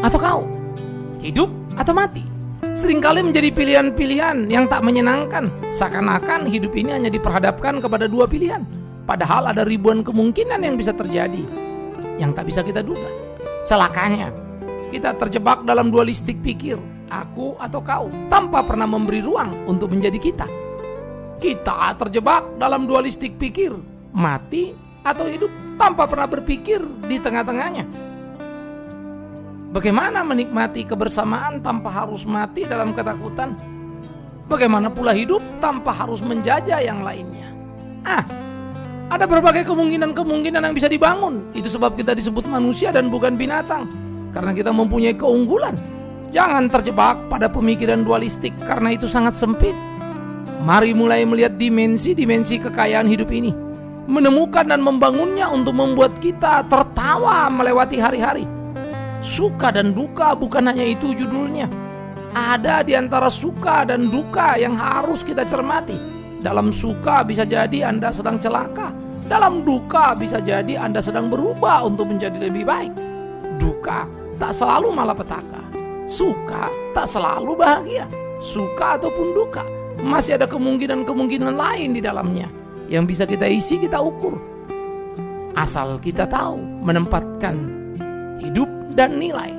atau kau? Hidup atau mati? Seringkali menjadi pilihan-pilihan yang tak menyenangkan. Seakan-akan hidup ini hanya diperhadapkan kepada dua pilihan. Padahal ada ribuan kemungkinan yang bisa terjadi, yang tak bisa kita duga. Celakanya, kita terjebak dalam dualistik pikir, aku atau kau, tanpa pernah memberi ruang untuk menjadi kita. Kita terjebak dalam dualistik pikir, mati atau hidup, tanpa pernah berpikir di tengah-tengahnya. Bagaimana menikmati kebersamaan tanpa harus mati dalam ketakutan? Bagaimana pula hidup tanpa harus menjajah yang lainnya? Ada berbagai kemungkinan-kemungkinan yang bisa dibangun. Itu sebab kita disebut manusia dan bukan binatang, karena kita mempunyai keunggulan. Jangan terjebak pada pemikiran dualistik, karena itu sangat sempit. Mari mulai melihat dimensi-dimensi kekayaan hidup ini, menemukan dan membangunnya untuk membuat kita tertawa melewati hari-hari. Suka dan duka bukan hanya itu judulnya. Ada di antara suka dan duka yang harus kita cermati. Dalam suka bisa jadi Anda sedang celaka. Dalam duka bisa jadi Anda sedang berubah untuk menjadi lebih baik. Duka tak selalu malapetaka. Suka tak selalu bahagia. Suka ataupun duka, masih ada kemungkinan-kemungkinan lain di dalamnya yang bisa kita isi, kita ukur. Asal kita tahu menempatkan hidup dan nilai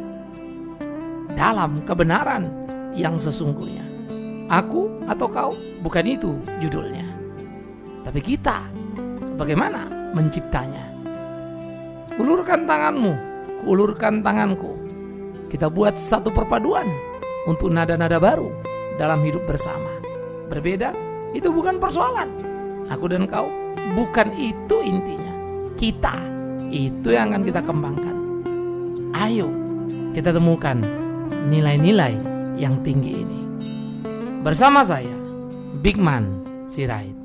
dalam kebenaran yang sesungguhnya. Aku atau kau, bukan itu judulnya. Tapi kita, bagaimana menciptanya? Ulurkan tanganmu, ulurkan tanganku. Kita buat satu perpaduan untuk nada-nada baru dalam hidup bersama. Berbeda, itu bukan persoalan. Aku dan kau, bukan itu intinya. Kita, itu yang akan kita kembangkan. Ayo, kita temukan nilai-nilai yang tinggi ini. Bersama saya, Bigman Sirait.